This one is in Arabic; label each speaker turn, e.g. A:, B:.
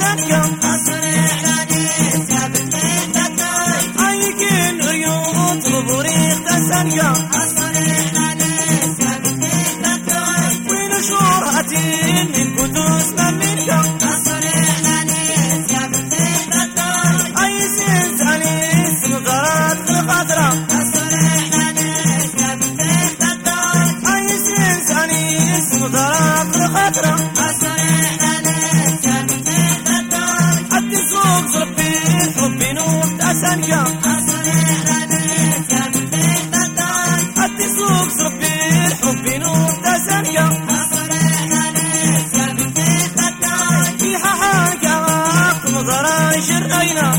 A: تسنكا عيكين عيون بوريخ تسنكا وين شورهتين من قدوس مملكة عيسين زعليس نظرات الخضرة عيسين زعليس نظرات الخضرة عدي سوق صربي حبي نور تسنكا عدي سوق صربي حبي نور تسنكا في حاجة نظرة شرقينا